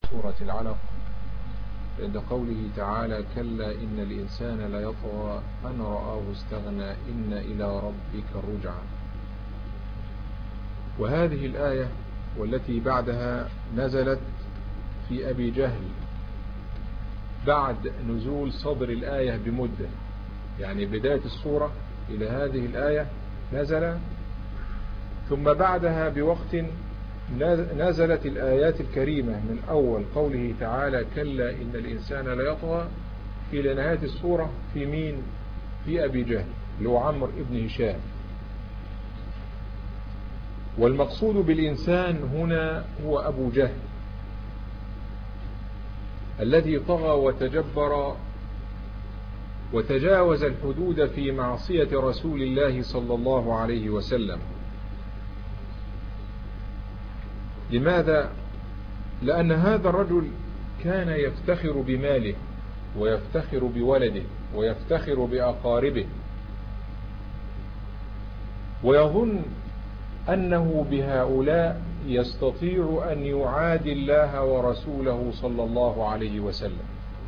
سورة العلق عند قوله تعالى: كلا إن الإنسان ليطغى أن رآه استغنى إن إلى ربك الرجعى. وهذه الآية والتي بعدها نزلت في أبي جهل بعد نزول صدر الآية بمدة، يعني بداية السورة إلى هذه الآية نزل، ثم بعدها بوقت نزلت الآيات الكريمة من أول قوله تعالى: كلا إن الإنسان ليطغى إلى نهاية السورة في مين؟ في أبي جهل اللي هو عمرو ابن هشام. والمقصود بالإنسان هنا هو أبو جهل الذي طغى وتجبر وتجاوز الحدود في معصية رسول الله صلى الله عليه وسلم. لماذا؟ لأن هذا الرجل كان يفتخر بماله ويفتخر بولده ويفتخر بأقاربه، ويظن أنه بهؤلاء يستطيع أن يعادي الله ورسوله صلى الله عليه وسلم،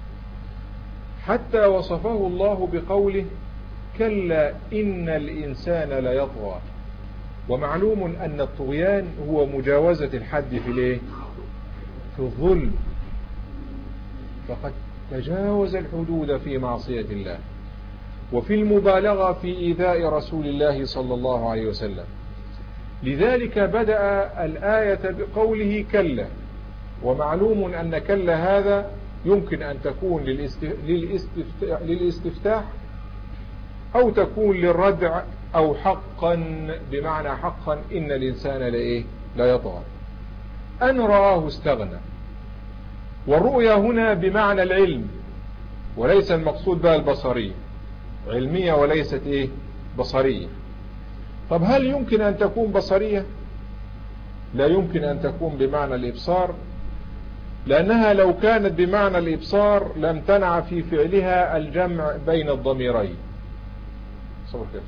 حتى وصفه الله بقوله: كلا إن الإنسان ليطغى. ومعلوم أن الطغيان هو مجاوزة الحد في الظلم، فقد تجاوز الحدود في معصية الله وفي المبالغة في إيذاء رسول الله صلى الله عليه وسلم. لذلك بدأ الآية بقوله كلا، ومعلوم أن كلا هذا يمكن أن تكون للاستفتاح أو تكون للردع أو حقا، بمعنى حقا إن الإنسان لا يطغى أن رآه استغنى. والرؤيا هنا بمعنى العلم، وليس المقصود بها البصرية، علمية وليست بصرية. طب هل يمكن أن تكون بصرية؟ لا يمكن أن تكون بمعنى الإبصار، لأنها لو كانت بمعنى الإبصار لم تنع في فعلها الجمع بين الضميرين. صبر كيف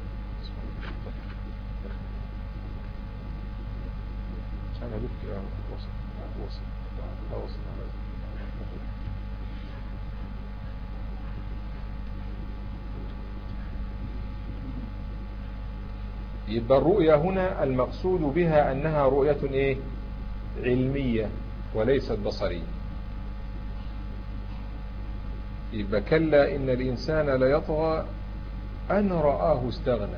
يبقى الرؤيا هنا المقصود بها أنها رؤية علمية وليست بصرية. يبقى كلا إن الإنسان ليطغى أن رآه استغنى.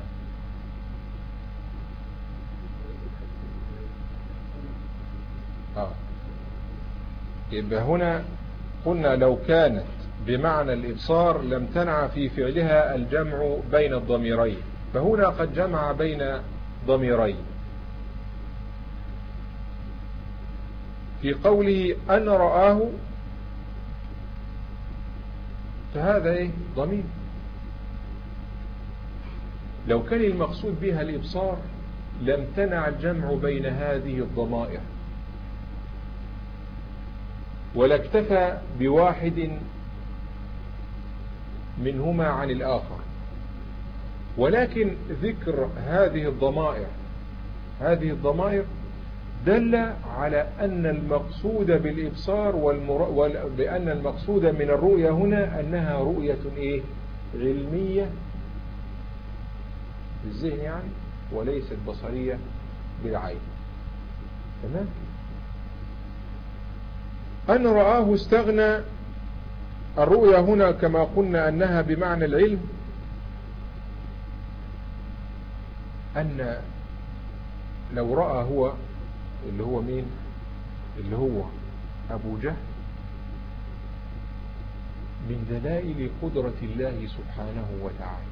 يبقى هنا قلنا لو كانت بمعنى الإبصار لم تنع في فعلها الجمع بين الضميرين، فهنا قد جمع بين ضميرين في قوله أن رآه، فهذا ضمير. لو كان المقصود بها الإبصار لم تنع الجمع بين هذه الضمائر، ولا اكتفى بواحد منهما عن الآخر، ولكن ذكر هذه الضمائر دل على أن المقصود بالإبصار بأن المقصود من الرؤية هنا أنها رؤية علمية بالذهن يعني، وليست بصرية بالعين. تمام؟ أن رآه استغنى، الرؤية هنا كما قلنا أنها بمعنى العلم، أن لو رأى هو اللي هو مين؟ اللي هو أبو جهل من دلائل قدرة الله سبحانه وتعالى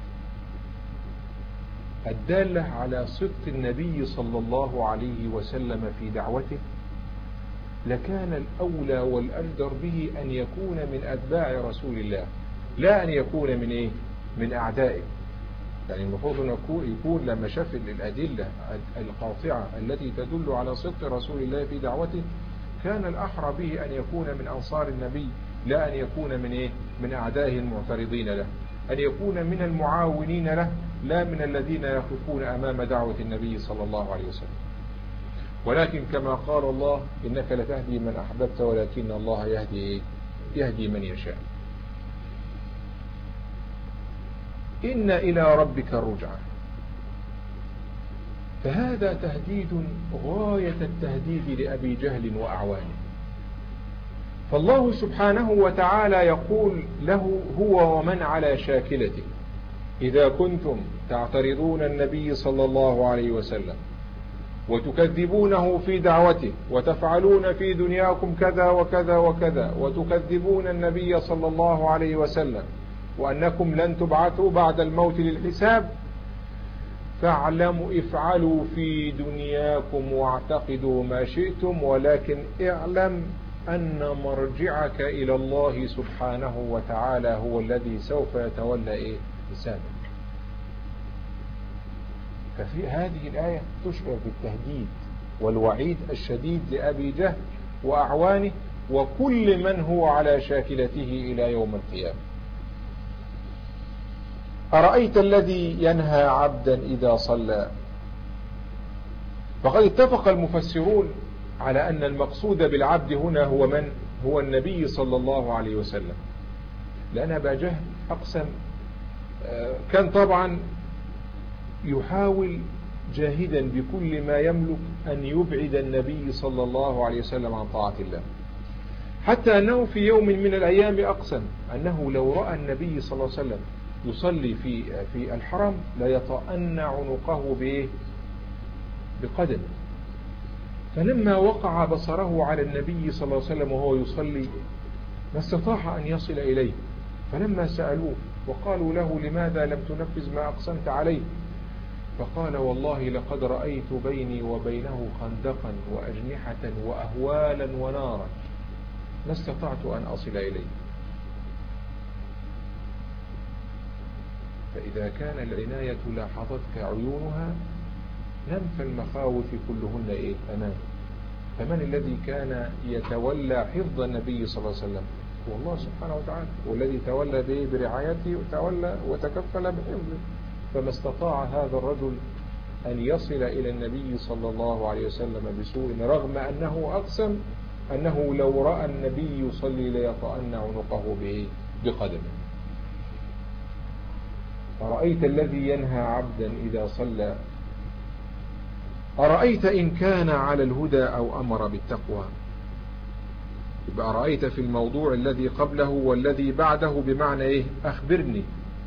الدالة على صدق النبي صلى الله عليه وسلم في دعوته، لكان الأولى والأجدر به أن يكون من أتباع رسول الله، لا أن يكون من أعدائه. يعني المفروض أن يكون لما شاف الأدلة القاطعة التي تدل على صدق رسول الله في دعوته، كان الأحرى به أن يكون من أنصار النبي، لا أن يكون من أعدائه المعترضين له، أن يكون من المعاونين له، لا من الذين يقفون أمام دعوة النبي صلى الله عليه وسلم. ولكن كما قال الله إنك لتهدي من أحببت ولكن الله يهدي من يشاء. إن إلى ربك الرجعى، فهذا تهديد غاية التهديد لأبي جهل وأعوانه. فالله سبحانه وتعالى يقول له هو ومن على شاكلته: إذا كنتم تعترضون النبي صلى الله عليه وسلم وتكذبونه في دعوته وتفعلون في دنياكم كذا وكذا وكذا وتكذبون النبي صلى الله عليه وسلم وأنكم لن تبعثوا بعد الموت للحساب، فاعلموا افعلوا في دنياكم واعتقدوا ما شئتم، ولكن اعلم أن مرجعك إلى الله سبحانه وتعالى هو الذي سوف يتولى حسابك. ففي هذه الآية تشعر بالتهديد والوعيد الشديد لأبي جهل وأعوانه وكل من هو على شاكلته إلى يوم القيامة. أرأيت الذي ينهى عبدا إذا صلى؟ فقد اتفق المفسرون على أن المقصود بالعبد هنا هو من؟ هو النبي صلى الله عليه وسلم، لأن أبا جهل أقسم، كان طبعا يحاول جاهدا بكل ما يملك أن يبعد النبي صلى الله عليه وسلم عن طاعة الله، حتى أنه في يوم من الأيام أقسم أنه لو رأى النبي صلى الله عليه وسلم يصلي في الحرم ليطأن عنقه بقدم. فلما وقع بصره على النبي صلى الله عليه وسلم وهو يصلي ما استطاع أن يصل إليه، فلما سألوه وقالوا له لماذا لم تنفذ ما أقسمت عليه؟ فقال والله لقد رأيت بيني وبينه خندقا وأجنحة وأهوالا ونارا ما استطعت أن أصل إليه. فإذا كان العناية لاحظتك عيونها لم فالمخاوف كلهن أمان. فمن الذي كان يتولى حفظ النبي صلى الله عليه وسلم؟ هو الله سبحانه وتعالى، والذي تولى به برعايته وتولى وتكفل بحفظه. فما استطاع هذا الرجل أن يصل إلى النبي صلى الله عليه وسلم بسوء، رغم أنه أقسم أنه لو رأى النبي يصلي ليطأن عنقه بقدمه. أرأيت الذي ينهى عبدا إذا صلى؟ أرأيت إن كان على الهدى أو أمر بالتقوى. يبقى أرأيت في الموضوع الذي قبله والذي بعده بمعنى أخبرني.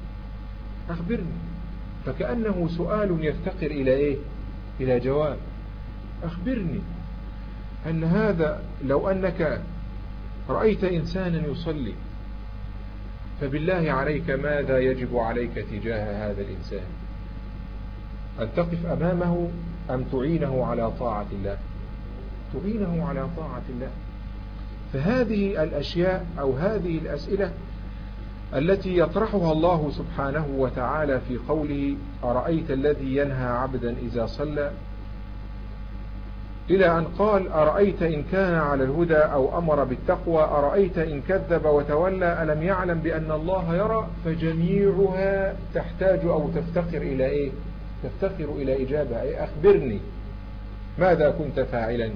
فكأنه سؤال يفتقر إلى جواب. أخبرني أن هذا، لو أنك رأيت إنسانا يصلي فبالله عليك ماذا يجب عليك تجاه هذا الإنسان؟ أن تقف أمامه أم تعينه على طاعة الله؟ تعينه على طاعة الله. فهذه الأشياء أو هذه الأسئلة التي يطرحها الله سبحانه وتعالى في قوله أرأيت الذي ينهى عبدا إذا صلى، إلى أن قال أرأيت إن كان على الهدى أو أمر بالتقوى، أرأيت إن كذب وتولى، ألم يعلم بأن الله يرى. فجميعها تحتاج أو تفتقر إلى تفتقر إلى إجابة، أخبرني ماذا كنت فاعلا.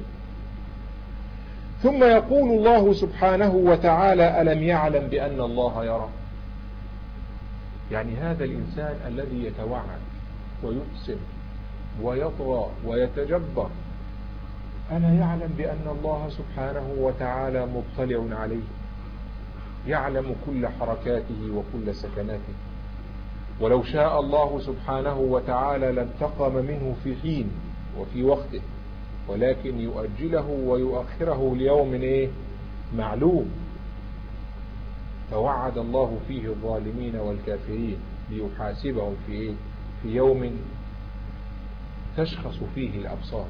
ثم يقول الله سبحانه وتعالى ألم يعلم بأن الله يرى. يعني هذا الإنسان الذي يتوعد ويقسم ويطغى ويتجبر، ألا يعلم بأن الله سبحانه وتعالى مطلع عليه، يعلم كل حركاته وكل سكناته، ولو شاء الله سبحانه وتعالى لانتقم منه في حين وفي وقته، ولكن يؤجله ويؤخره ليوم معلوم. فوعد الله فيه الظالمين والكافرين ليحاسبهم في يوم تشخص فيه الأبصار.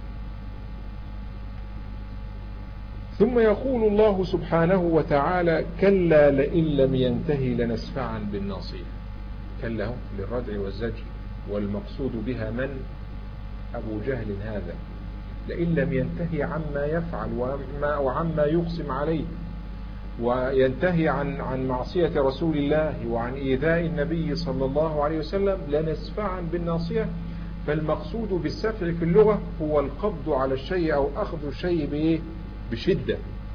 ثم يقول الله سبحانه وتعالى كلا لئن لم ينتهي لنسفعا بالناصية. كلا للردع والزجر، والمقصود بها من؟ أبو جهل هذا. لئن لم ينتهي عما يفعل وعما يقسم عليه، وينتهي عن معصية رسول الله وعن إيذاء النبي صلى الله عليه وسلم، لنسفعا بالناصية. فالمقصود بالسفع في اللغة هو القبض على الشيء أو أخذ الشيء بشدة.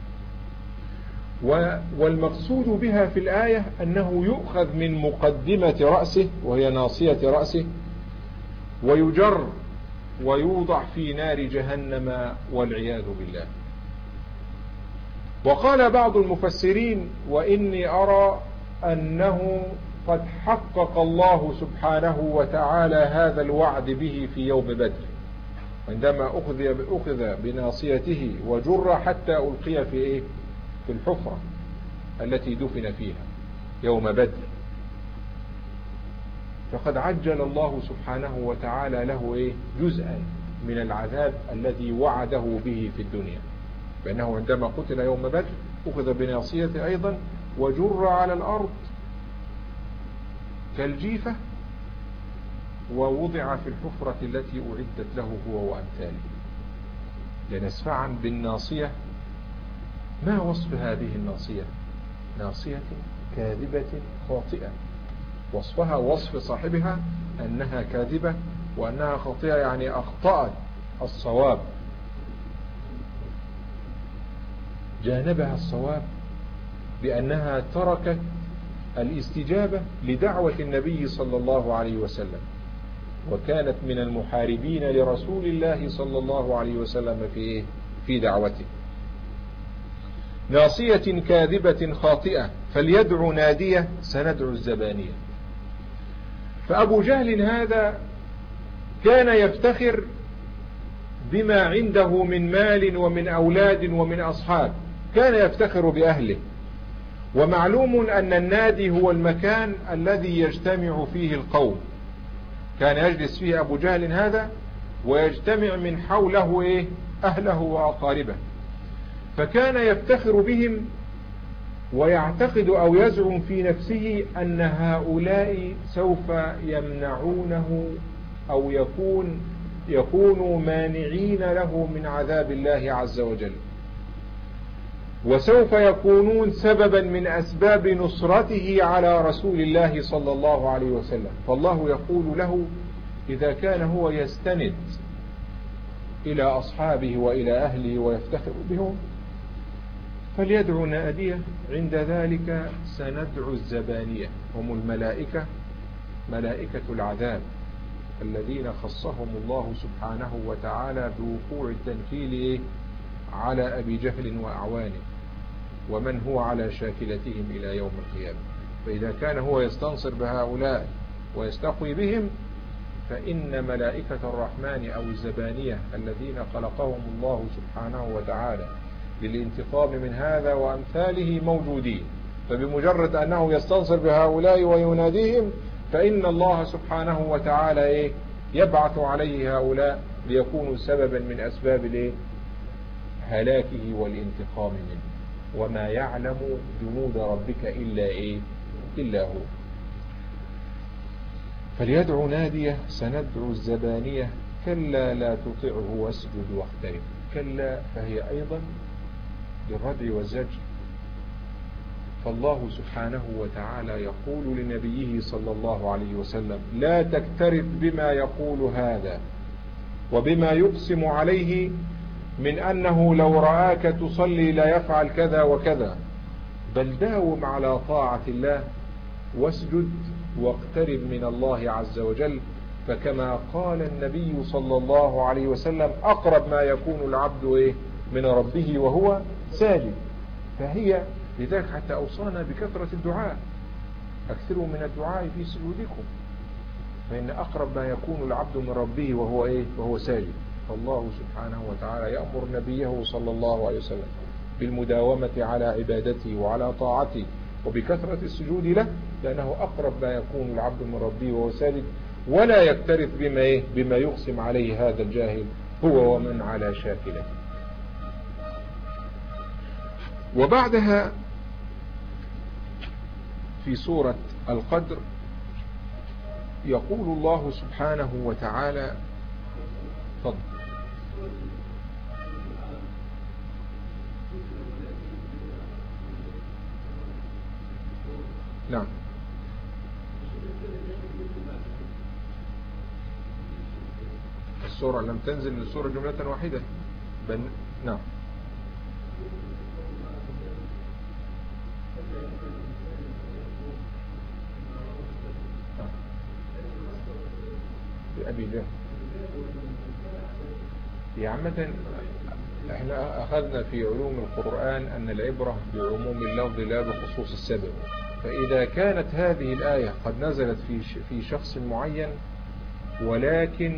والمقصود بها في الآية أنه يؤخذ من مقدمة رأسه وهي ناصية رأسه ويجر ويوضع في نار جهنم والعياذ بالله. وقال بعض المفسرين: وإني أرى أنه قد حقق الله سبحانه وتعالى هذا الوعد به في يوم بدر، عندما أخذ بناصيته وجر حتى ألقي في الحفرة التي دفن فيها يوم بدر. فقد عجل الله سبحانه وتعالى له جزءا من العذاب الذي وعده به في الدنيا، بأنه عندما قتل يوم بدر أخذ بناصيته أيضا وجر على الأرض كالجيفة ووضع في الحفرة التي أعدت له هو وأمثاله. لنسفعا بالناصية. ما وصف هذه الناصية؟ ناصية كاذبة خاطئة. وصفها وصف صاحبها أنها كاذبة وأنها خاطئة، يعني أخطأت الصواب، جانبها الصواب بأنها تركت الاستجابة لدعوة النبي صلى الله عليه وسلم، وكانت من المحاربين لرسول الله صلى الله عليه وسلم في دعوته. ناصية كاذبة خاطئة فليدعو نادية سندعو الزبانية. فأبو جهل هذا كان يفتخر بما عنده من مال ومن أولاد ومن أصحاب، كان يفتخر بأهله. ومعلوم أن النادي هو المكان الذي يجتمع فيه القوم، كان يجلس فيه أبو جهل هذا ويجتمع من حوله أهله وأقاربه، فكان يفتخر بهم ويعتقد أو يزعم في نفسه أن هؤلاء سوف يمنعونه أو يكونوا مانعين له من عذاب الله عز وجل، وسوف يكونون سببا من أسباب نصرته على رسول الله صلى الله عليه وسلم. فالله يقول له: إذا كان هو يستند إلى أصحابه وإلى أهله ويفتخر بهم فليدعو نادية، عند ذلك سندعو الزبانية، هم الملائكة، ملائكة العذاب الذين خصهم الله سبحانه وتعالى بوقوع التنكيل على أبي جهل وأعوانه ومن هو على شاكلتهم إلى يوم القيامة. فإذا كان هو يستنصر بهؤلاء ويستقوي بهم، فإن ملائكة الرحمن أو الزبانية الذين خلقهم الله سبحانه وتعالى للانتقام من هذا وأمثاله موجودين. فبمجرد أنه يستنصر بهؤلاء ويناديهم فإن الله سبحانه وتعالى يبعث عليه هؤلاء ليكونوا سببا من أسباب هلاكه والانتقام منه. وما يعلم جنود ربك إلا هو. فليدعو نادية سندعو الزبانية كلا لا تطعه واسجد واقترب. كلا فهي أيضا للردع والزجر. فالله سبحانه وتعالى يقول لنبيه صلى الله عليه وسلم: لا تكترث بما يقول هذا وبما يقسم عليه من أنه لو رآك تصلي لا يفعل كذا وكذا، بل داوم على طاعة الله واسجد واقترب من الله عز وجل. فكما قال النبي صلى الله عليه وسلم: أقرب ما يكون العبد من ربه وهو ساجد. فهي لذلك حتى أوصانا بكثرة الدعاء: أكثروا من الدعاء في سجودكم، فإن أقرب ما يكون العبد من ربه وهو ساجد. فالله سبحانه وتعالى يأمر نبيه صلى الله عليه وسلم بالمداومة على عبادته وعلى طاعته وبكثرة السجود له، لأنه أقرب ما يكون العبد من ربه وهو ساجد، ولا يكترث بما يقسم عليه هذا الجاهل هو ومن على شاكلته. وبعدها في سورة القدر يقول الله سبحانه وتعالى: فضل. نعم. السورة لم تنزل السورة جملة واحدة بل نعم. أبي جهل يا عامة احنا أخذنا في علوم القرآن أن العبرة بعموم اللفظ لا بخصوص السبب. فإذا كانت هذه الآية قد نزلت في شخص معين ولكن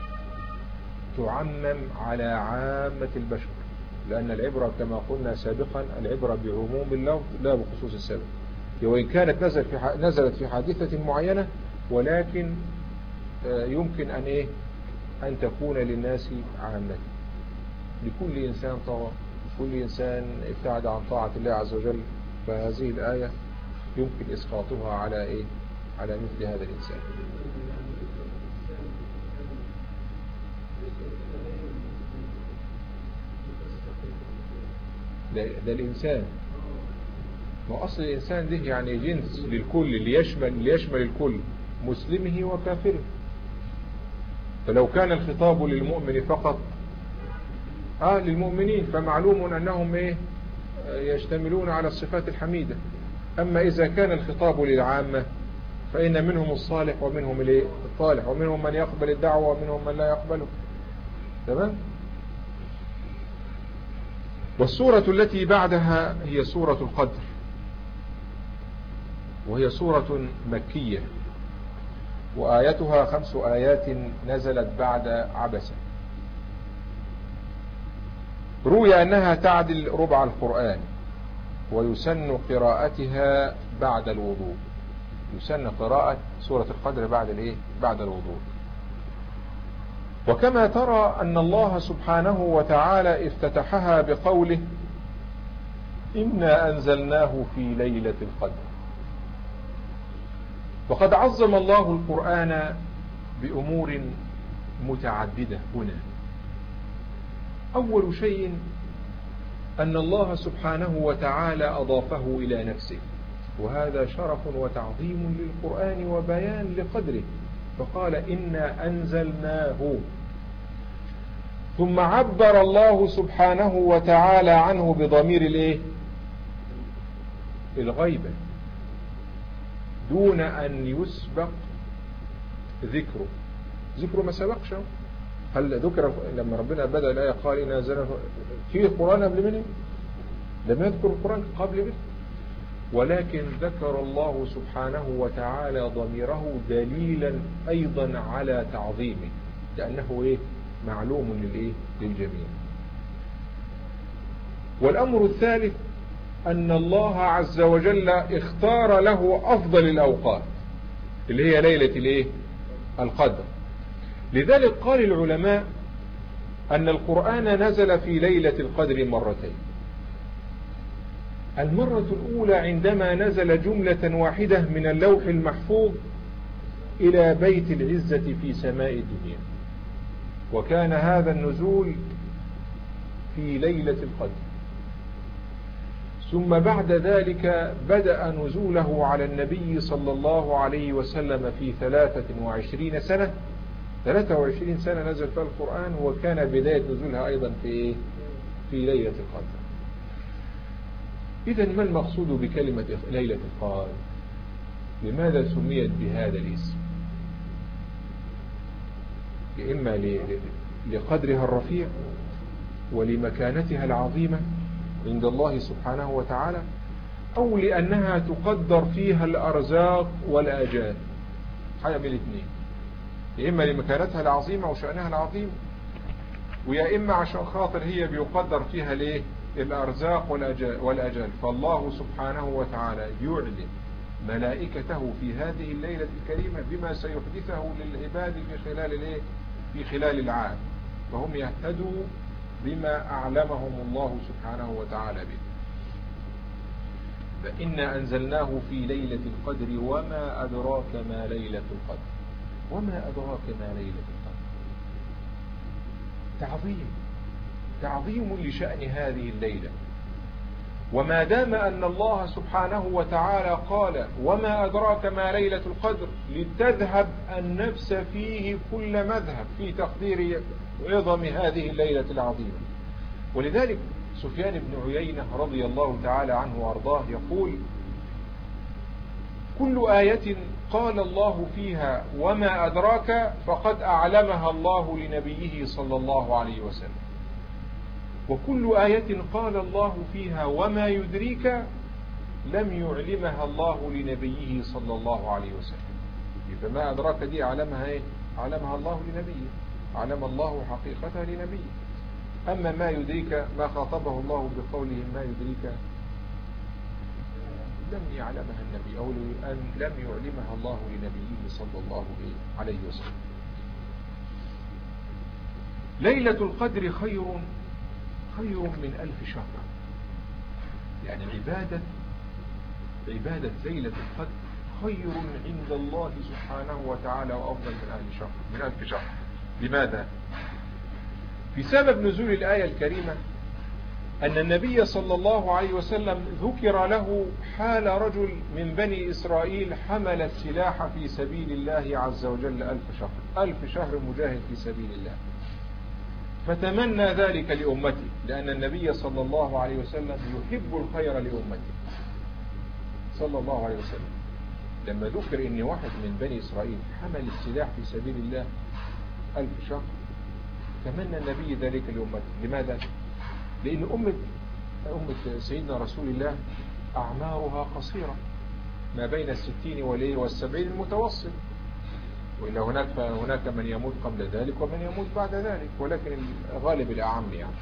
تعمم على عامة البشر، لأن العبرة كما قلنا سابقا العبرة بعموم اللفظ لا بخصوص السبب، وإن كانت نزلت في حادثة معينة ولكن يمكن أن تكون للناس عامة. لكل إنسان طغى، كل إنسان ابتعد عن طاعة الله عز وجل، فهذه الآية يمكن إسقاطها على على مثل هذا الإنسان. ده الإنسان، ما أصل الإنسان ده يعني جنس للكل اللي يشمل الكل مسلمه وكافره. فلو كان الخطاب للمؤمن فقط للمؤمنين فمعلوم أنهم يشتملون على الصفات الحميدة. أما إذا كان الخطاب للعامة فإن منهم الصالح ومنهم الطالح، ومنهم من يقبل الدعوة ومنهم من لا يقبله. تمام. والسورة التي بعدها هي سورة القدر، وهي سورة مكية، وآيتها 5 آيات نزلت بعد عبسة. روي أنها تعدل ربع القرآن، ويسن قراءتها بعد الوضوء. يسن قراءة سورة القدر بعد الوضوء. وكما ترى أن الله سبحانه وتعالى افتتحها بقوله إنا أنزلناه في ليلة القدر. وقد عظم الله القرآن بأمور متعددة هنا. أول شيء أن الله سبحانه وتعالى أضافه إلى نفسه، وهذا شرف وتعظيم للقرآن وبيان لقدره، فقال إنا أنزلناه. ثم عبر الله سبحانه وتعالى عنه بضمير الغيبة دون أن يسبق ذكره ما سبقش. هل ذكر لما ربنا بدأ الآية قال إنا أنزلناه في القرآن قبل منه؟ لم يذكر القرآن قبل منه، ولكن ذكر الله سبحانه وتعالى ضميره دليلا أيضا على تعظيمه، لأنه معلوم للجميع. والأمر الثالث أن الله عز وجل اختار له أفضل الأوقات اللي هي ليلة القدر. لذلك قال العلماء أن القرآن نزل في ليلة القدر مرتين. المرة الأولى عندما نزل جملة واحدة من اللوح المحفوظ إلى بيت العزة في سماء الدنيا، وكان هذا النزول في ليلة القدر. ثم بعد ذلك بدأ نزوله على النبي صلى الله عليه وسلم في 23 سنة. 23 سنة نزل فيها القرآن، وكان بداية نزولها أيضا في ليلة القدر. إذن ما المقصود بكلمة ليلة القدر؟ لماذا سميت بهذا الاسم؟ إما لقدرها الرفيع ولمكانتها العظيمة عند الله سبحانه وتعالى، أو لأنها تقدر فيها الأرزاق والآجال، حاجة من الاثنين. يا إما لمكانتها العظيمة وشأنها العظيم، ويا إما عشان خاطر هي بيقدر فيها الأرزاق والأجال. فالله سبحانه وتعالى يعلن ملائكته في هذه الليلة الكريمة بما سيحدثه للعباد في خلال العام، فهم يهتدوا بما أعلمهم الله سبحانه وتعالى به. فإنا أنزلناه في ليلة القدر وما أدراك ما ليلة القدر. وما أدراك ما ليلة القدر، تعظيم لشأن هذه الليلة. وما دام أن الله سبحانه وتعالى قال وما أدراك ما ليلة القدر لتذهب النفس فيه كل مذهب في تقدير عظم هذه الليلة العظيمة. ولذلك سفيان بن عيينة رضي الله تعالى عنه وأرضاه يقول كل آية قال الله فيها وما أدراك فقد أعلمها الله لنبيه صلى الله عليه وسلم، وكل آية قال الله فيها وما يدريك لم يعلمها الله لنبيه صلى الله عليه وسلم. فما أدراك دي أعلمها إيه؟ أعلمها الله لنبيه، أعلم الله حقيقتها لنبيه. أما ما يدريك ما خاطبه الله بقوله ما يدريك لم يعلمها النبي أو لم يعلمها الله لنبيه صلى الله عليه وسلم. ليلة القدر خير من 1000 شهر. يعني عبادة ليلة القدر خير عند الله سبحانه وتعالى وأفضل من 1000 شهر. لماذا؟ في سبب نزول الآية الكريمة أن النبي صلى الله عليه وسلم ذكر له حال رجل من بني إسرائيل حمل السلاح في سبيل الله عز وجل 1000 شهر، 1000 شهر مجاهد في سبيل الله، فتمنى ذلك لأمته، لأن النبي صلى الله عليه وسلم يحب الخير لأمته صلى الله عليه وسلم. لما ذكر إن واحد من بني إسرائيل حمل السلاح في سبيل الله 1000 شهر تمنى النبي ذلك لأمته. لماذا؟ لأن أمة سيدنا رسول الله أعمارها قصيرة، ما بين 60 و70 المتوسط، وإلا هناك من يموت قبل ذلك ومن يموت بعد ذلك، ولكن الغالب الأعم يعني.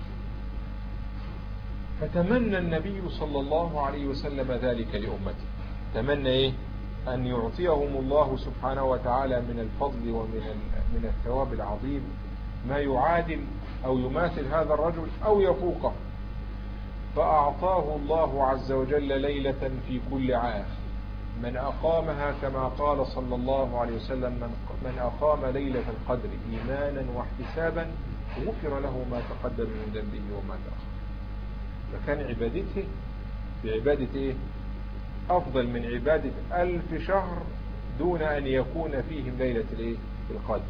فتمنى النبي صلى الله عليه وسلم ذلك لأمته. تمنى إيه؟ أن يعطيهم الله سبحانه وتعالى من الفضل ومن الثواب العظيم ما يعادل أو يماثل هذا الرجل أو يفوقه. فأعطاه الله عز وجل ليلة في كل عام من أقامها كما قال صلى الله عليه وسلم من أقام ليلة القدر إيمانا واحتسابا غفر له ما تقدم من ذنبه وما تأخر. فكان عبادته بعبادة إيه؟ أفضل من عبادة 1000 شهر دون أن يكون فيهم ليلة الإيه؟ القدر.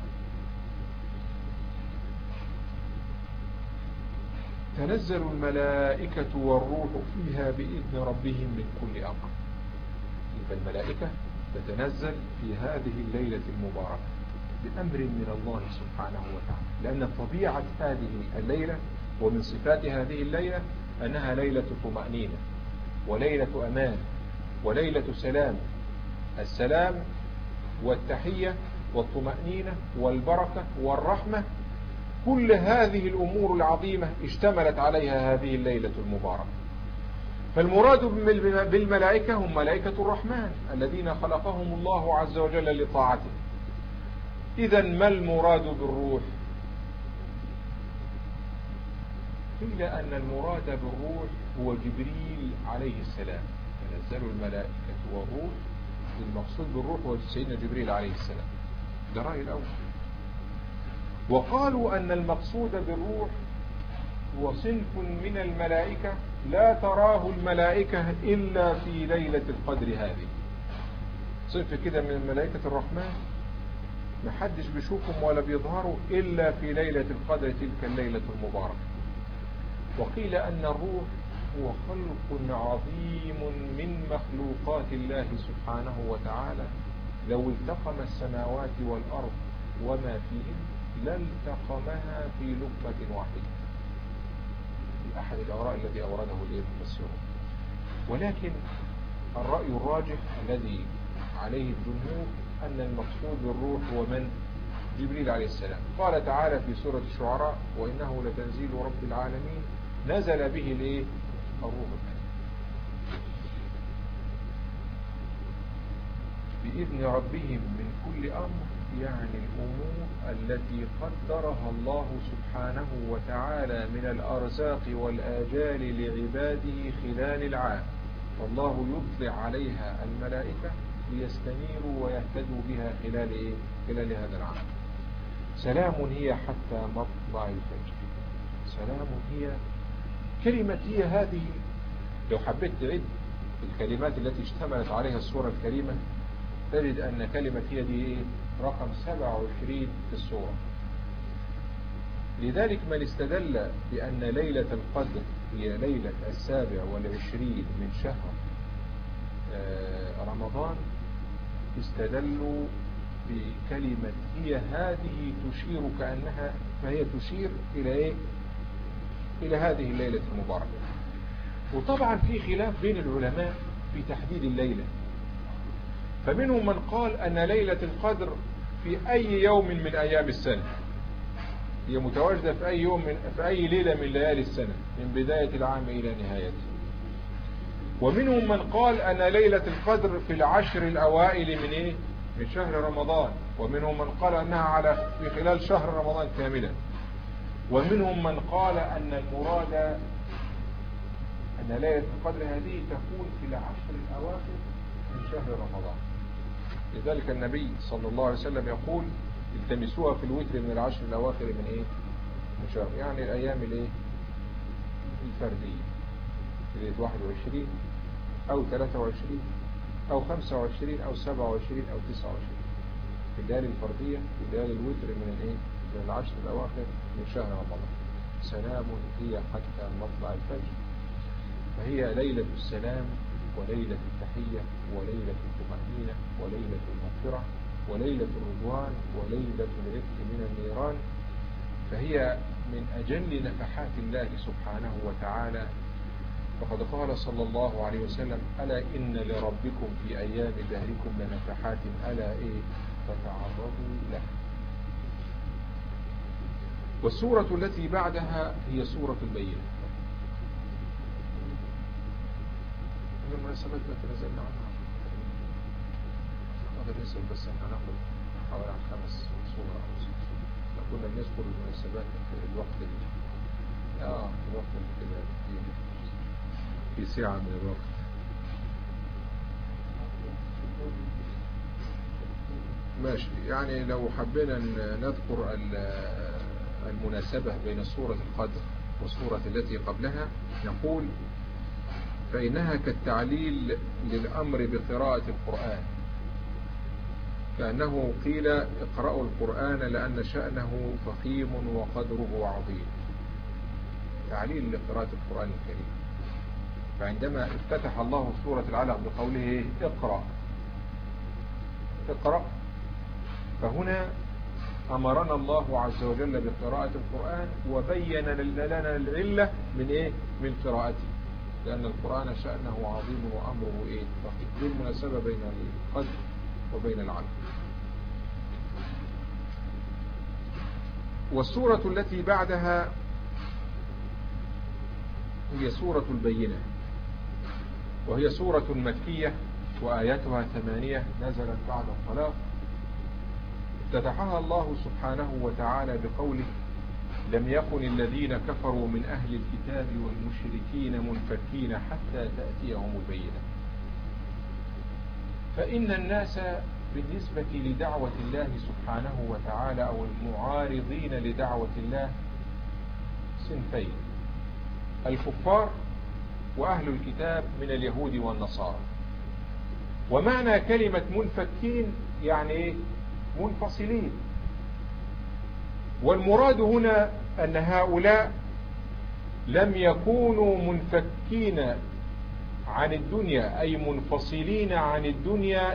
تنزل الملائكة والروح فيها بإذن ربهم من كل أمر. فالملائكة تتنزل في هذه الليلة المباركة بأمر من الله سبحانه وتعالى، لأن طبيعة هذه الليلة ومن صفات هذه الليلة أنها ليلة طمأنينة وليلة أمان وليلة سلام. السلام والتحية والطمأنينة والبركة والرحمة، كل هذه الأمور العظيمة اشتملت عليها هذه الليلة المباركة. فالمراد بالملائكة هم ملائكة الرحمن الذين خلقهم الله عز وجل لطاعته. إذا ما المراد بالروح؟ قيل أن المراد بالروح هو جبريل عليه السلام. تنزل الملائكة والروح، المقصود بالروح هو سيدنا جبريل عليه السلام. ده رأي الأول. وقالوا أن المقصود بالروح هو صنف من الملائكة لا تراه الملائكة إلا في ليلة القدر هذه. صنف كده من ملائكة الرحمن محدش بيشوفهم ولا بيظهروا إلا في ليلة القدر، تلك الليلة المباركة. وقيل أن الروح هو خلق عظيم من مخلوقات الله سبحانه وتعالى، لو التقم السماوات والأرض وما فيهن لالتقمها في لقمة واحدة. أحد الآراء الذي أورده المفسرون. ولكن الرأي الراجح الذي عليه الجمهور أن المقصود بالروح هو من؟ جبريل عليه السلام. قال تعالى في سورة الشعراء وإنه لتنزيل رب العالمين نزل به الروح بإذن ربهم من كل أمر، يعني الأمور التي قدرها الله سبحانه وتعالى من الأرزاق والآجال لعباده خلال العام، والله يطلع عليها الملائكة ليستنيروا ويهتدوا بها خلال هذا العام. سلام هي حتى مطلع الفجر. سلام هي كلمة، هي هذه لو حبيت تعد الكلمات التي اشتملت عليها السورة الكريمة تجد أن كلمة هي دي رقم 27 في السورة. لذلك من استدل بأن ليلة القدر هي ليلة 27 من شهر رمضان استدلوا بكلمة هي هذه تشير كأنها، فهي تشير إلى إيه؟ إلى هذه الليلة المباركة. وطبعا في خلاف بين العلماء في تحديد الليلة، فمنهم من قال أن ليلة القدر في أي يوم من أيام السنة، هي متواجدة في أي يوم في أي ليلة من ليالي السنة من بداية العام إلى نهايته. ومنهم من قال أن ليلة القدر في العشر الأوائل من إيه؟ من شهر رمضان. ومنهم من قال أنها في خلال شهر رمضان كاملا. ومنهم من قال أن المراد أن ليلة القدر هذه تكون في العشر الأواخر من شهر رمضان. لذلك النبي صلى الله عليه وسلم يقول التمسوها في الوتر من العشر الأواخر من إيه؟ من شهر، يعني الأيام الإيه؟ الفردية، ليلة 21 أو 23 أو 25 أو 27 أو 29 في الليالي الفردية، في الليالي الوتر من الإيه؟ من العشر الأواخر من شهر رمضان. سلام هي حتى مطلع الفجر، فهي ليلة السلام وليلة التحية وليلة الطمأنينة وليلة المغفرة وليلة الرضوان وليلة العتق من النيران. فهي من أجل نفحات الله سبحانه وتعالى. فقد قال صلى الله عليه وسلم ألا إن لربكم في أيام دهركم لنفحات ألا إيه فتعرضوا له. والسورة التي بعدها هي سورة البينة. من المناسبات ما تنزلنا عنها هذا الاسم، بس احنا ناخد حوالي 5 صور أو 6 صور. كنا بنذكر المناسبات في الوقت الوقت كده في ساعة من الوقت. ماشي، يعني لو حبينا نذكر المناسبة بين سورة القدر والسورة التي قبلها نقول فإنها كالتعليل للأمر بقراءة القرآن، كأنه قيل اقرأوا القرآن لأن شأنه فخيم وقدره عظيم، تعليل لقراءة القرآن الكريم. فعندما افتتح الله سورة العلق بقوله اقرأ اقرأ، فهنا أمرنا الله عز وجل بقراءة القرآن وبين لنا العلة من إيه؟ من قراءته، لأن القرآن شأنه عظيم وأمره إيه؟ فخيم. دي المناسبة بين القدر وبين العلق. والسورة التي بعدها هي سورة البينة، وهي سورة مكية وآياتها 8 نزلت بعد الطلاق. افتتحها الله سبحانه وتعالى بقوله لم يكن الذين كفروا من أهل الكتاب والمشركين منفكين حتى تأتيهم البينة. فإن الناس بالنسبة لدعوة الله سبحانه وتعالى أو المعارضين لدعوة الله صنفين: الكفار وأهل الكتاب من اليهود والنصارى. ومعنى كلمة منفكين يعني منفصلين، والمراد هنا أن هؤلاء لم يكونوا منفكين عن الدنيا أي منفصلين عن الدنيا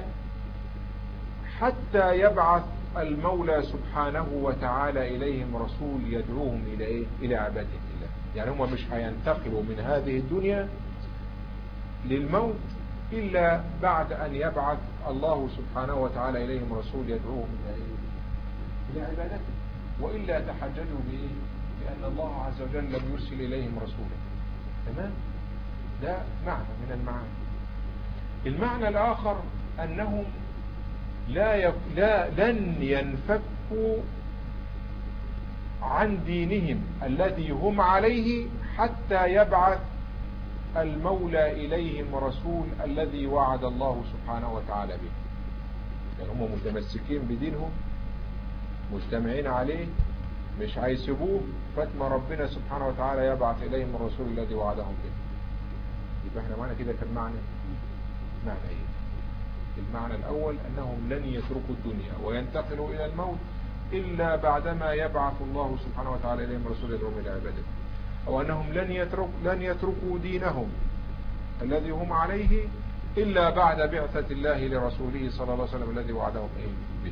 حتى يبعث المولى سبحانه وتعالى إليهم رسول يدعوهم إلى إيه؟ إلى عبادة الله. يعني هم مش هينتقلوا من هذه الدنيا للموت إلا بعد أن يبعث الله سبحانه وتعالى إليهم رسول يدعوهم إلى إيه؟ إلى عبادته، وإلا تحججوا بإيه؟ لأن الله عز وجل لم يرسل إليهم رسولا. تمام؟ ده معنى من المعاني. المعنى الآخر أنهم لن ينفكوا عن دينهم الذي هم عليه حتى يبعث المولى إليهم رسول الذي وعد الله سبحانه وتعالى به. يعني هم متمسكين بدينهم، مجتمعين عليه، مش هيسيبوه فتما ربنا سبحانه وتعالى يبعث إليهم الرسول الذي وعدهم به. يبقى احنا معنا كده كم معنى؟ معنى ايه؟ المعنى الأول أنهم لن يتركوا الدنيا وينتقلوا إلى الموت إلا بعدما يبعث الله سبحانه وتعالى إليهم رسول يدعوهم إلى عبادته، أو أنهم لن يتركوا دينهم الذي هم عليه إلا بعد بعثة الله لرسوله صلى الله عليه وسلم الذي وعدهم به.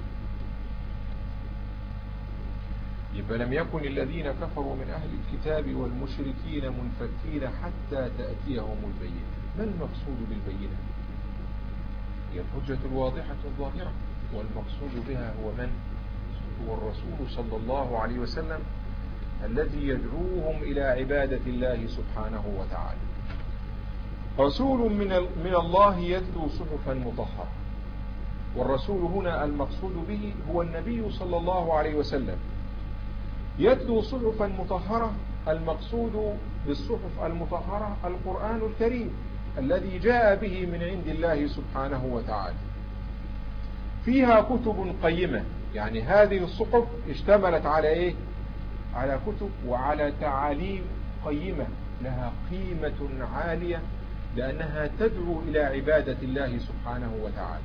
يبقى لم يكن الذين كفروا من أهل الكتاب والمشركين منفكين حتى تأتيهم البينة. ما المقصود بالبينة؟ هي الحجة الواضحة الظاهرة، والمقصود بها هو من؟ هو الرسول صلى الله عليه وسلم الذي يدعوهم إلى عبادة الله سبحانه وتعالى. رسول من الله يتلو صحفا مطهرة، والرسول هنا المقصود به هو النبي صلى الله عليه وسلم. يتلو صحفا مطهرة، المقصود بالصحف المطهرة القرآن الكريم الذي جاء به من عند الله سبحانه وتعالى. فيها كتب قيمة، يعني هذه الصحف اشتملت على ايه؟ على كتب وعلى تعاليم قيمة لها قيمة عالية، لأنها تدعو إلى عبادة الله سبحانه وتعالى.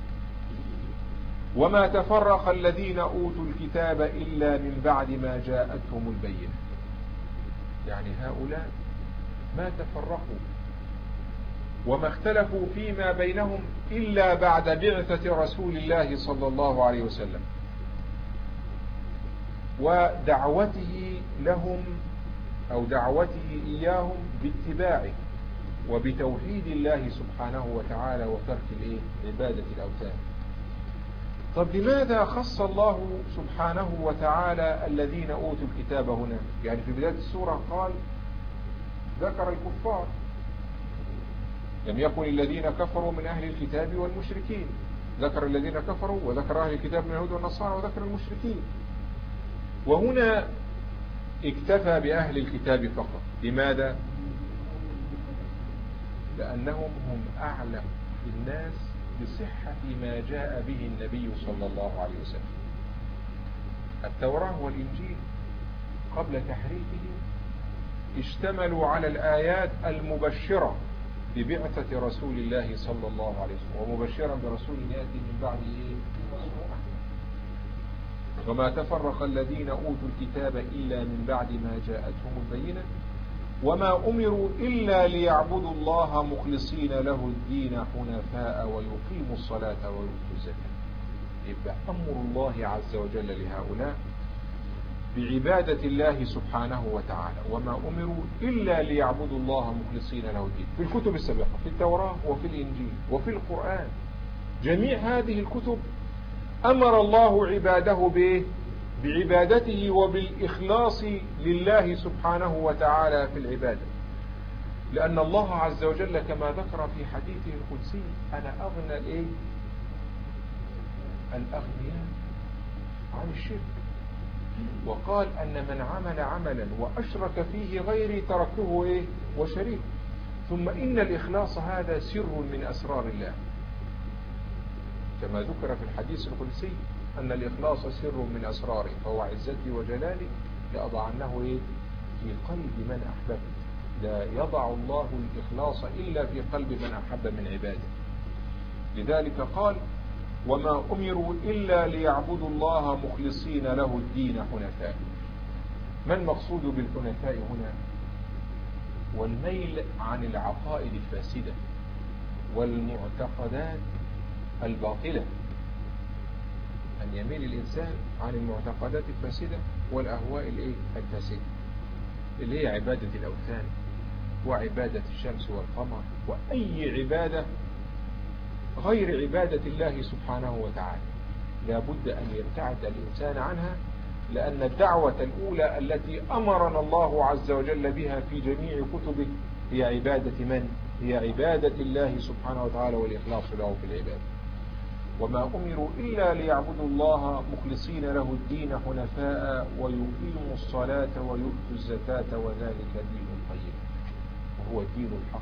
وما تفرق الذين أوتوا الكتاب إلا من بعد ما جاءتهم البينة، يعني هؤلاء ما تفرقوا وما اختلفوا فيما بينهم إلا بعد بعثة رسول الله صلى الله عليه وسلم ودعوته لهم أو دعوته إياهم باتباعه وبتوحيد الله سبحانه وتعالى وترك عبادة الأوثان. طب لماذا خص الله سبحانه وتعالى الذين أوتوا الكتاب هنا؟ يعني في بداية السورة قال ذكر الكفار، لم يكن الذين كفروا من أهل الكتاب والمشركين، ذكر الذين كفروا وذكر أهل الكتاب من اليهود والنصارى وذكر المشركين. وهنا اكتفى بأهل الكتاب فقط. لماذا؟ لأنهم هم أعلم الناس بصحة ما جاء به النبي صلى الله عليه وسلم. التوراة والإنجيل قبل تحريفه اشتملوا على الآيات المبشرة ببعثة رسول الله صلى الله عليه وسلم، ومبشرا برسول يأتي من بعده. وما تفرق الذين أوتوا الكتاب إلا من بعد ما جاءتهم البينة وما أمروا إلا ليعبدوا الله مخلصين له الدين حنفاء ويقيموا الصلاة ويؤتوا الزكاة. يبقى أمر الله عز وجل لهؤلاء بعبادة الله سبحانه وتعالى، وما أمروا إلا ليعبدوا الله مخلصين له الدين. في الكتب السابقة في التوراة وفي الإنجيل وفي القرآن، جميع هذه الكتب أمر الله عباده بعبادته وبالإخلاص لله سبحانه وتعالى في العبادة، لأن الله عز وجل كما ذكر في حديثه القدسي أنا أغنى الأغنياء عن الشرك، وقال أن من عمل عملا وأشرك فيه غيري تركته وشريك. ثم إن الإخلاص هذا سر من أسرار الله، كما ذكر في الحديث القدسي أن الإخلاص سر من أسراره، فهو عزتي وجلالي لأضعنه في قلب من أحببت. لا يضع الله الإخلاص إلا في قلب من أحب من عباده. لذلك قال وما أمروا إلا ليعبدوا الله مخلصين له الدين حنفاء. ما المقصود بالحنفاء هنا؟ والميل عن العقائد الفاسدة والمعتقدات الباطلة، أن يميل الإنسان عن المعتقدات الفاسدة والأهواء الفاسدة اللي هي عبادة الأوثان وعبادة الشمس والقمر وأي عبادة غير عبادة الله سبحانه وتعالى. لا بد أن يبتعد الإنسان عنها، لأن الدعوة الأولى التي أمرنا الله عز وجل بها في جميع كتبه هي عبادة من؟ هي عبادة الله سبحانه وتعالى والإخلاص له في العبادة. وما أمروا إلا ليعبدوا الله مخلصين له الدين حنفاء ويقيموا الصلاة ويؤتوا الزكاة وذلك دين القيم، وهو دين الحق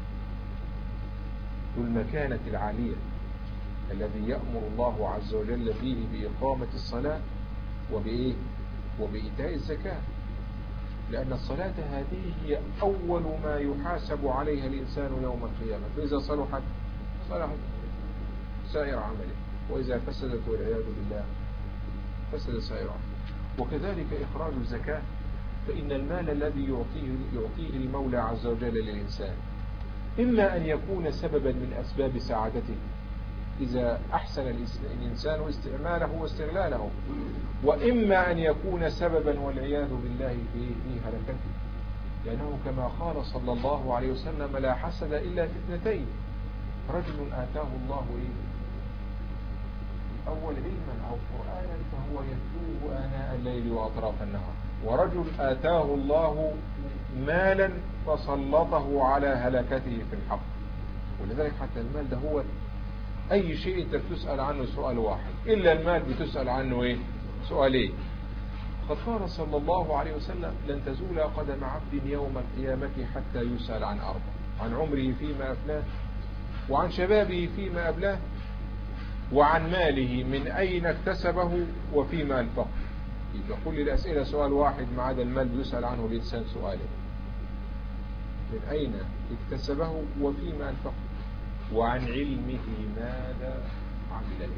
ذو المكانة العالية الذي يأمر الله عز وجل فيه بإقامة الصلاة وبإيتاء الزكاة. لأن الصلاة هذه هي أول ما يحاسب عليها الإنسان يوم القيامة، فإذا صلحت صلحت سائر عمله، وإذا فسدت والعياذ بالله فسد سائر عمله. وكذلك إخراج الزكاة، فإن المال الذي يعطيه المولى عز وجل للإنسان إما أن يكون سببا من أسباب سعادته إذا أحسن الإنسان استعماله واستغلاله، وإما أن يكون سببا والعياذ بالله في هلكته، لأنه كما قال صلى الله عليه وسلم: لا حسد إلا في اثنتين، رجل آتاه الله الأول علما أو قرآنا فهو يتلوه آناء الليل وأطراف النهار، ورجل آتاه الله مالا فسلطه على هلكته في الحق. ولذلك حتى المال ده هو أي شيء أنت بتسأل عنه سؤال واحد، إلا المال بتسأل عنه سؤالين. قد قال صلى الله عليه وسلم: لن تزول قدم عبد يوم القيامة حتى يسأل عن أربع: عن عمره فيما أفناه، وعن شبابه فيما أبلاه، وعن ماله من أين اكتسبه وفيما أنفقه. يبقى كل الأسئلة سؤال واحد، ما عدا المال بيسأل عنه الإنسان سؤالين: من أين اكتسبه وفيما أنفقه، وعن علمه ماذا عمل به.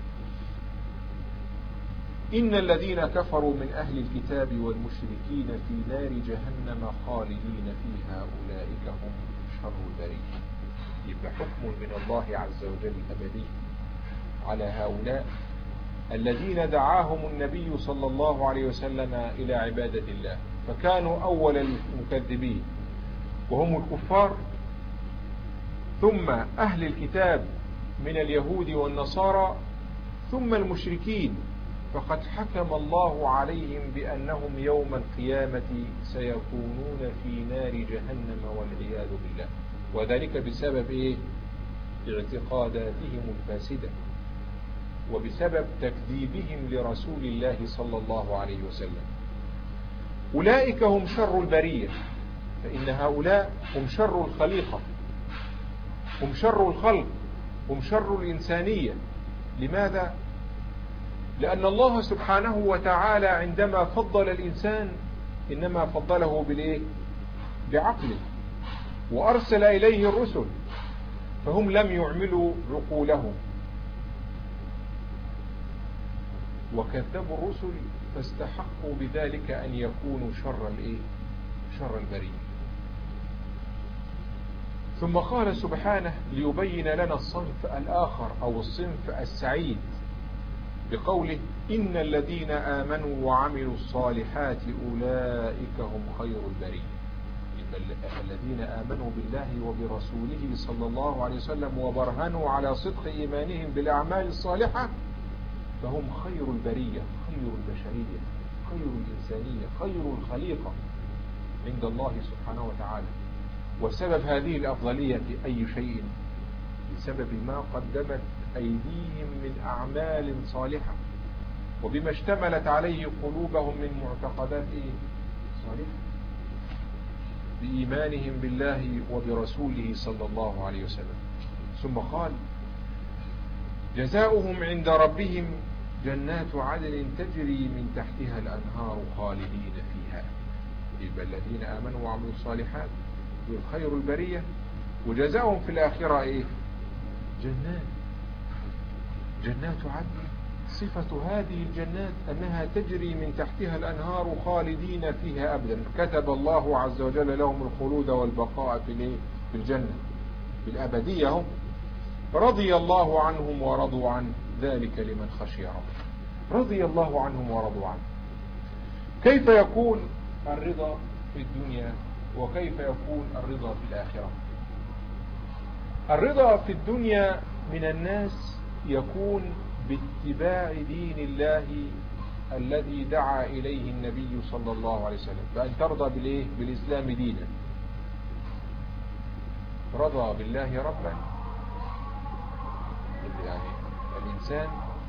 إن الذين كفروا من أهل الكتاب والمشركين في نار جهنم خالدين فيها أولئك هم شر البرية. يبقى حكم من الله عز وجل أبدي على هؤلاء الذين دعاهم النبي صلى الله عليه وسلم إلى عبادة الله، فكانوا أول المكذبين وهم الكفار، ثم أهل الكتاب من اليهود والنصارى، ثم المشركين، فقد حكم الله عليهم بأنهم يوم القيامة سيكونون في نار جهنم والعياذ بالله. وذلك بسبب اعتقاداتهم الفاسدة، وبسبب تكذيبهم لرسول الله صلى الله عليه وسلم. أولئك هم شر البرية، فإن هؤلاء هم شر الخليقة، هم شر الخلق، هم شر الإنسانية. لماذا؟ لأن الله سبحانه وتعالى عندما فضل الإنسان إنما فضله بعقله، وأرسل إليه الرسل، فهم لم يعملوا عقولهم وكذبوا الرسل، فاستحقوا بذلك أن يكونوا شر البرية. ثم قال سبحانه ليبين لنا الصنف الآخر أو الصنف السعيد بقوله: إن الذين آمنوا وعملوا الصالحات أولئك هم خير البرية. الذين آمنوا بالله وبرسوله صلى الله عليه وسلم وبرهنوا على صدق إيمانهم بالأعمال الصالحة فهم خير البرية، خير البشرية، خير الإنسانية، خير الخليقة عند الله سبحانه وتعالى. وسبب هذه الأفضلية أي شيء؟ بسبب ما قدمت أيديهم من أعمال صالحة، وبما اشتملت عليه قلوبهم من معتقدات صالحة، بإيمانهم بالله وبرسوله صلى الله عليه وسلم. ثم قال: جزاؤهم عند ربهم جنات عدن تجري من تحتها الأنهار خالدين فيها. يبقى الذين آمنوا وعملوا الصالحات دول خير البرية، وجزاؤهم في الآخرة جنات عدن. صفة هذه الجنات أنها تجري من تحتها الأنهار خالدين فيها أبدا، كتب الله عز وجل لهم الخلود والبقاء في الجنة بالأبدية هم. رضي الله عنهم ورضوا عنه ذلك لمن خشي ربه. رضي الله عنهم ورضوا عنه. كيف يكون الرضا في الدنيا وكيف يكون الرضا في الآخرة؟ الرضا في الدنيا من الناس يكون باتباع دين الله الذي دعا إليه النبي صلى الله عليه وسلم، فأن ترضى بالإسلام دينا. رضى بالله ربا، يعني الإنسان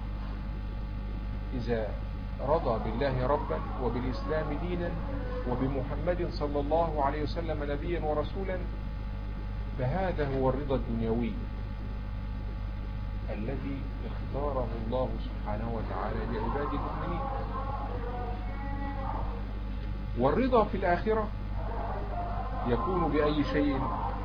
إذا رضى بالله ربا وبالإسلام دينا وبمحمد صلى الله عليه وسلم نبيا ورسولا، فهذا هو الرضا الدنيوي الذي اختاره الله سبحانه وتعالى لعباد المؤمنين. والرضا في الآخرة يكون بأي شيء؟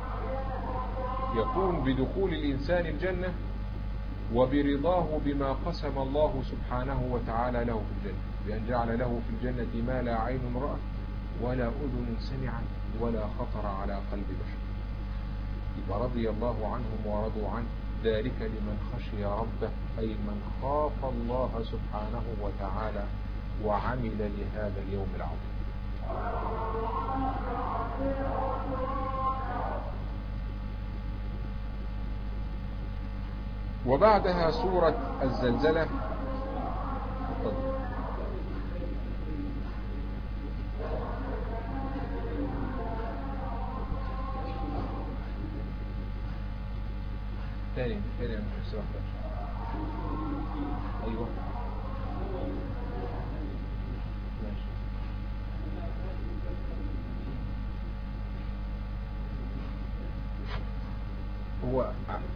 يكون بدخول الإنسان الجنة وبرضاه بما قسم الله سبحانه وتعالى له في الجنة، بأن جعل له في الجنة ما لا عين رأت ولا أذن سمعت ولا خطر على قلب بشر. يبقى رضي الله عنهم ورضوا عنه، ذلك لمن خشي ربه، أي من خاف الله سبحانه وتعالى وعمل لهذا اليوم العظيم. وبعدها سورة الزلزلة. تاني يا مهندس. ايوه ماشي. هو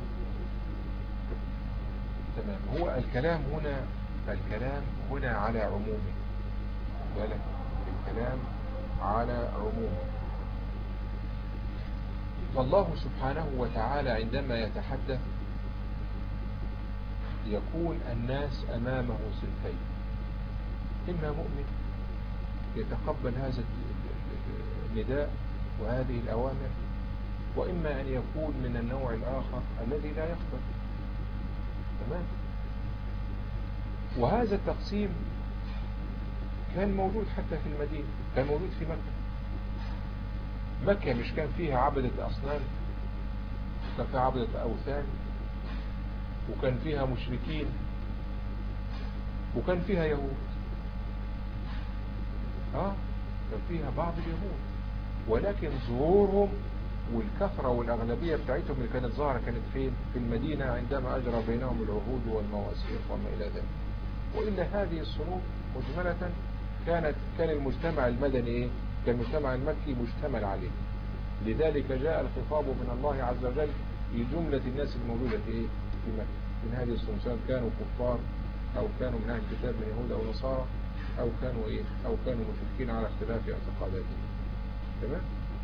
تمام. هو الكلام هنا على عمومه، بالك، الكلام على عمومه. فالله سبحانه وتعالى عندما يتحدث يكون الناس أمامه صنفين: إما مؤمن يتقبل هذا النداء وهذه الأوامر، وإما أن يكون من النوع الآخر الذي لا يقبل. تمام. وهذا التقسيم كان موجود حتى في المدينة، كان موجود في مكة. مكة مش كان فيها عبدة أصنام، كان فيها عبدة أوثان، وكان فيها مشركين، وكان فيها يهود. كان فيها بعض اليهود، ولكن ظهورهم والكثرة والأغلبية بتاعتهم اللي كانت ظاهرة كانت فين؟ في المدينة، عندما أجرى بينهم العهود والمواثيق وما إلى ذلك. وإلا هذه الصنوف مجملة كان المجتمع المدني إيه؟ كان المجتمع المكي مشتمل عليه. لذلك جاء الخطاب من الله عز وجل لجملة الناس الموجودة في مكة من هذه الصنوف، كانوا كفار أو كانوا من أهل الكتاب من يهود أو نصارى أو كانوا مشركين على اختلاف اعتقاداتهم. تمام.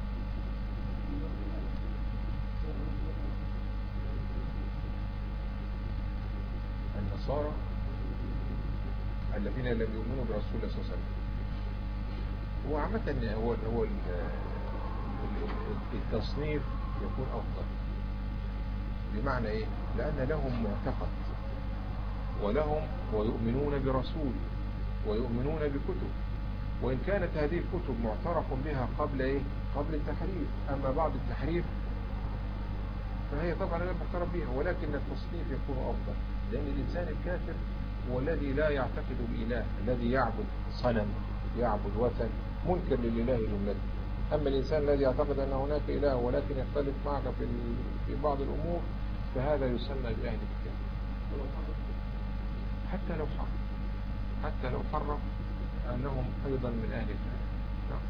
النصارى الذين لم يؤمنوا برسول الله صلى الله عليه وسلم، هو عامة هو التصنيف يكون أفضل. بمعنى إيه؟ لأن لهم معتقد، ولهم ويؤمنون برسول ويؤمنون بكتب، وإن كانت هذه الكتب معترف بها قبل التحريف. أما بعد التحريف فهي طبعا لا معترف بها، ولكن التصنيف يكون أفضل، لأن الإنسان الكافر هو الذي لا يعتقد الإله، الذي يعبد صنم، يعبد وثن، منكر للإله جملته. أما الإنسان الذي يعتقد أن هناك إله ولكن يختلف معك في بعض الأمور، فهذا يسمى بأهل الكتاب. حتى لو حرف أنهم أيضا من أهل الكتاب. نعم.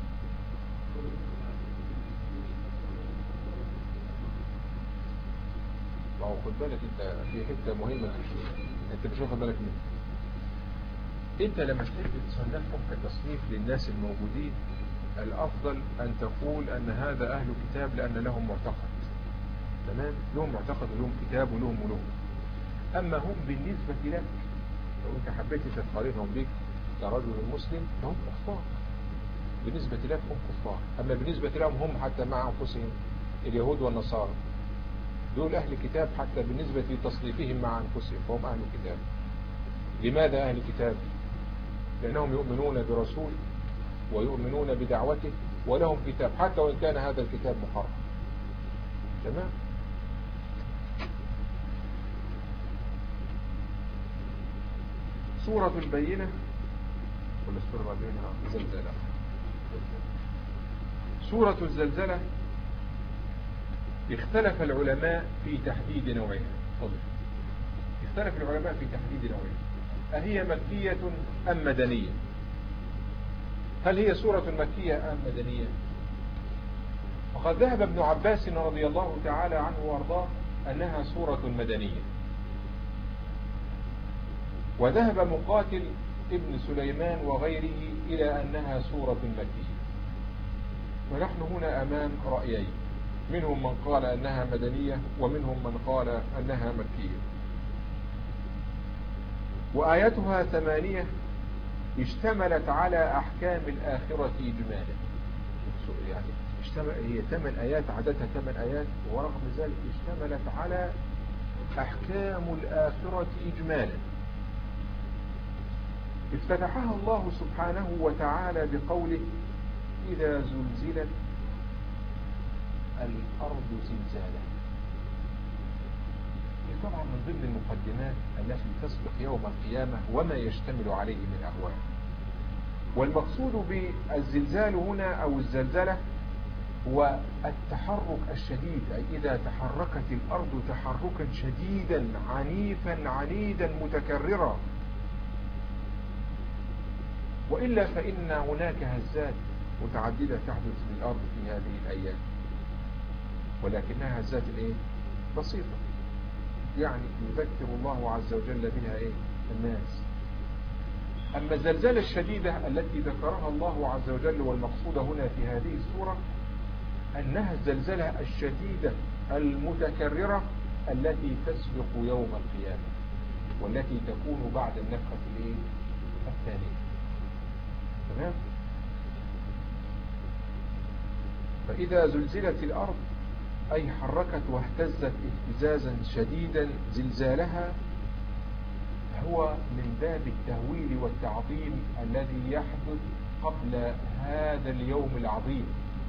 وهو خد بالك انت في حته مهمه انت مش واخد بالك منها. انت لما تحب تصنفهم كتصنيف للناس الموجودين، الافضل ان تقول ان هذا اهل كتاب لان لهم معتقد. تمام، لهم معتقد ولهم كتاب ولهم. اما هم بالنسبه لك، لو انت حبيت تقارنهم بك كرجل مسلم، فهم كفار. بالنسبه لك هم كفار، اما بالنسبه لهم هم حتى مع انفسهم اليهود والنصارى دول أهل كتاب، حتى بالنسبة لتصنيفهم مع أنفسهم فهم أهل كتاب. لماذا أهل كتاب؟ لأنهم يؤمنون برسول ويؤمنون بدعوته ولهم كتاب، حتى وإن كان هذا الكتاب محرم. تمام. سورة البينة ولا سورة الزلزلة؟ سورة الزلزلة اختلف العلماء في تحديد نوعها. اختلف العلماء في تحديد نوعها، أهي مكية أم مدنية؟ هل هي سورة مكية أم مدنية؟ وقد ذهب ابن عباس رضي الله تعالى عنه وارضاه أنها سورة مدنية، وذهب مقاتل ابن سليمان وغيره إلى أنها سورة مكية. ونحن هنا أمام رأيين، منهم من قال أنها مدنية ومنهم من قال أنها مكية. وآياتها 8 اشتملت على أحكام الآخرة إجمالا. يعني هي 8 آيات، عددها 8 آيات، ورغم ذلك اشتملت على أحكام الآخرة إجمالا. افتتحها الله سبحانه وتعالى بقوله: إذا زلزلت الأرض زلزالها. طبعا من ضمن المقدمات التي تسبق يوم القيامة وما يشتمل عليه من أهوال. والمقصود بالزلزال هنا أو الزلزلة هو التحرك الشديد، أي إذا تحركت الأرض تحركا شديدا عنيفا عنيدا متكررا، وإلا فإن هناك هزات متعددة تحدث في الأرض في هذه الأيام، ولكنها هزات بسيطة، يعني يذكر الله عز وجل بها الناس. أما الزلزال الشديدة التي ذكرها الله عز وجل والمقصود هنا في هذه السورة أنها الزلزلة الشديدة المتكررة التي تسبق يوم القيامة، والتي تكون بعد النفخة الثانية. تمام؟ فإذا زلزلت الأرض أي حركت واهتزت اهتزازا شديدا، زلزالها هو من باب التهويل والتعظيم الذي يحدث قبل هذا اليوم العظيم.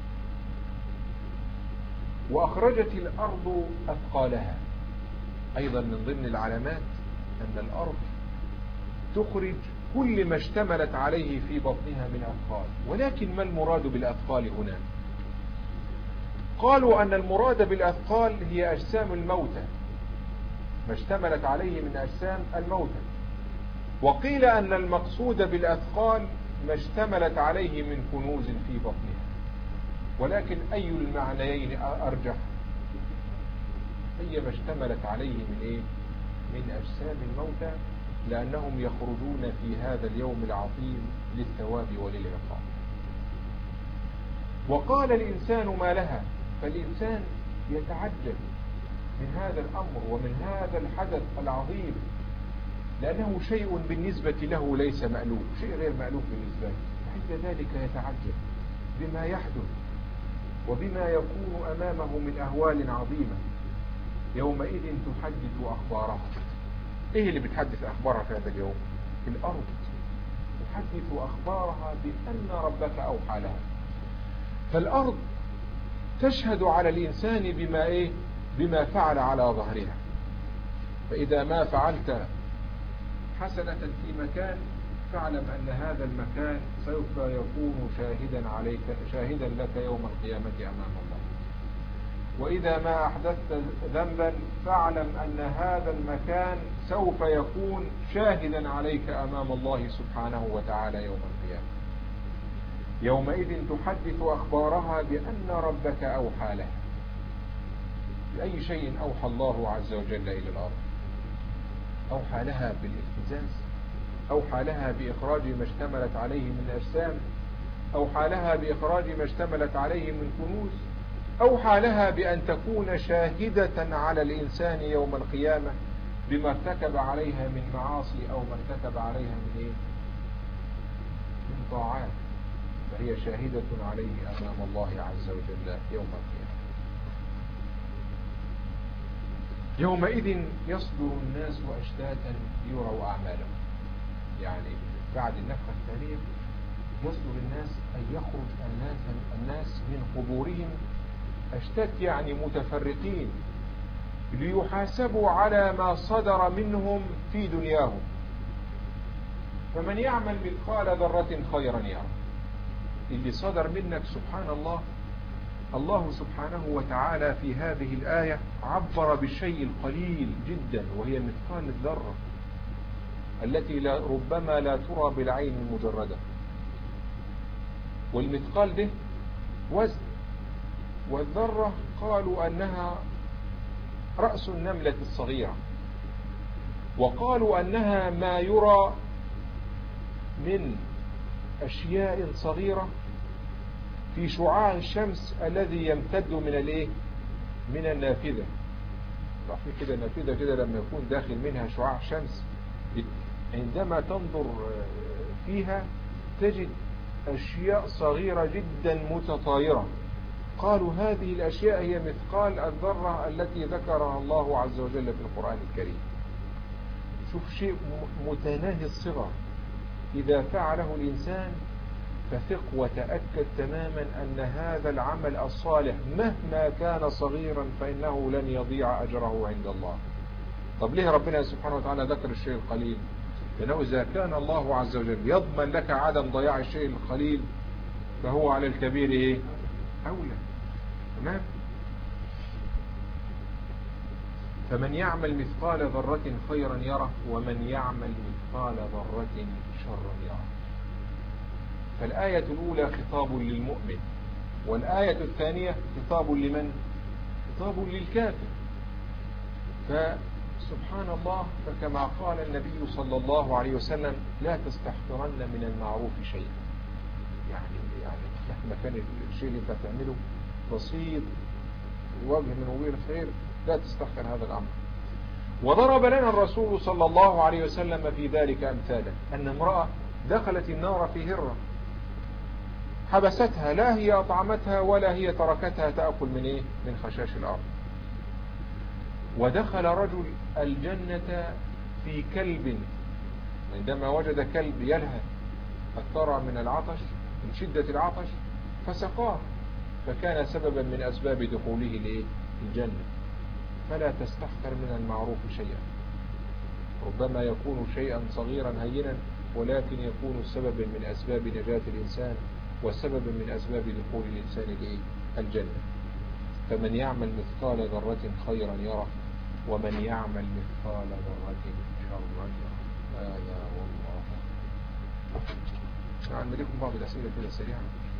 وأخرجت الأرض أثقالها، أيضا من ضمن العلامات أن الأرض تخرج كل ما اشتملت عليه في بطنها من أثقال. ولكن ما المراد بالأثقال هنا؟ قالوا أن المراد بالأثقال هي أجسام الموتى، ما اشتملت عليه من أجسام الموتى. وقيل أن المقصود بالأثقال ما اشتملت عليه من كنوز في بطنها. ولكن أي المعنيين أرجح؟ هي ما اشتملت عليه من أجسام الموتى، لأنهم يخرجون في هذا اليوم العظيم للثواب وللعقاب. وقال الإنسان ما لها، فالإنسان يتعجب من هذا الأمر ومن هذا الحدث العظيم، لأنه شيء بالنسبة له ليس مألوف، شيء غير مألوف بالنسبة له. عند ذلك يتعجب بما يحدث وبما يكون أمامه من أهوال عظيمة. يومئذ تحدث أخبارها. إيه اللي بتحدث أخبارها في هذا اليوم؟ الأرض تحدث أخبارها بأن ربك أوحى لها. فالأرض تشهد على الإنسان بما فعل على ظهرها. فإذا ما فعلت حسنة في مكان فاعلم أن هذا المكان سوف يكون شاهدا لك يوم القيامة أمام الله. وإذا ما أحدثت ذنبا فاعلم أن هذا المكان سوف يكون شاهدا عليك أمام الله سبحانه وتعالى يوم القيامة. يومئذ تحدث أخبارها بأن ربك أوحى لها. بأي شيء أوحى الله عز وجل إلى الأرض؟ أوحى لها بالاهتزاز، أوحى لها بإخراج ما اشتملت عليه من أجسام، أوحى لها بإخراج ما اشتملت عليه من كنوز، أوحى لها بأن تكون شاهدة على الإنسان يوم القيامة بما ارتكب عليها من معاصي أو ما ارتكب عليها من طاعات، فهي شاهدة عليه أمام الله عز وجل يوم القيامة. يومئذ يصدر الناس أشتاتا ليروا أعمالهم، يعني بعد النفخة الثانية يصدر الناس أن يخرج الناس من قبورهم أشتات، يعني متفرقين، ليحاسبوا على ما صدر منهم في دنياهم. فمن يعمل مثقال ذرة خيرا يرى. اللي صدر منك سبحان الله، الله سبحانه وتعالى في هذه الآية عبر بالشيء القليل جدا، وهي مثقال الذرة التي ربما لا ترى بالعين المجردة. والمثقال ده وزن، والذرة قالوا أنها رأس النملة الصغيرة، وقالوا أنها ما يرى من أشياء صغيرة في شعاع الشمس الذي يمتد من الايه؟ من النافذة. في كده نافذة كده لما يكون داخل منها شعاع شمس، عندما تنظر فيها تجد أشياء صغيرة جدا متطايرة. قالوا هذه الأشياء هي مثقال الذرة التي ذكرها الله عز وجل في القرآن الكريم. شوف شيء متناهي الصغر إذا فعله الإنسان فثق وتأكد تماما أن هذا العمل الصالح مهما كان صغيرا فإنه لن يضيع أجره عند الله. طب ليه ربنا سبحانه وتعالى ذكر الشيء القليل؟ لأنه إذا كان الله عز وجل يضمن لك عدم ضياع الشيء القليل فهو على الكبير إيه؟ أولى. تمام؟ فمن يعمل مثقال ذرة خيرا يره ومن يعمل مثقال ذرة شرا يره. فالآية الأولى خطاب للمؤمن، والآية الثانية خطاب لمن؟ خطاب للكافر. فسبحان الله، فكما قال النبي صلى الله عليه وسلم لا تستحقرن من المعروف شيئا. يعني مهما كان الشيء اللي انت تعمله بسيط وجه من وجوه الخير لا تستحقر هذا الأمر. وضرب لنا الرسول صلى الله عليه وسلم في ذلك أمثالا، أن امرأة دخلت النار في هرة حبستها، لا هي أطعمتها ولا هي تركتها تأكل من إيه؟ من خشاش الأرض. ودخل رجل الجنة في كلب، عندما وجد كلب يلهث الثرى من العطش، من شدة العطش، فسقاه، فكان سببا من أسباب دخوله الجنة. فلا تستحقر من المعروف شيئا، ربما يكون شيئا صغيرا هينا ولكن يكون سببا من أسباب نجاة الإنسان وسببا من أسباب دخول الإنسان الجنة. فمن يعمل مثقال ذرة خيرا يره ومن يعمل مثقال ذرة شرا يره. هذا والله. نعم، لكم بعض الأسئلة كده سريعة.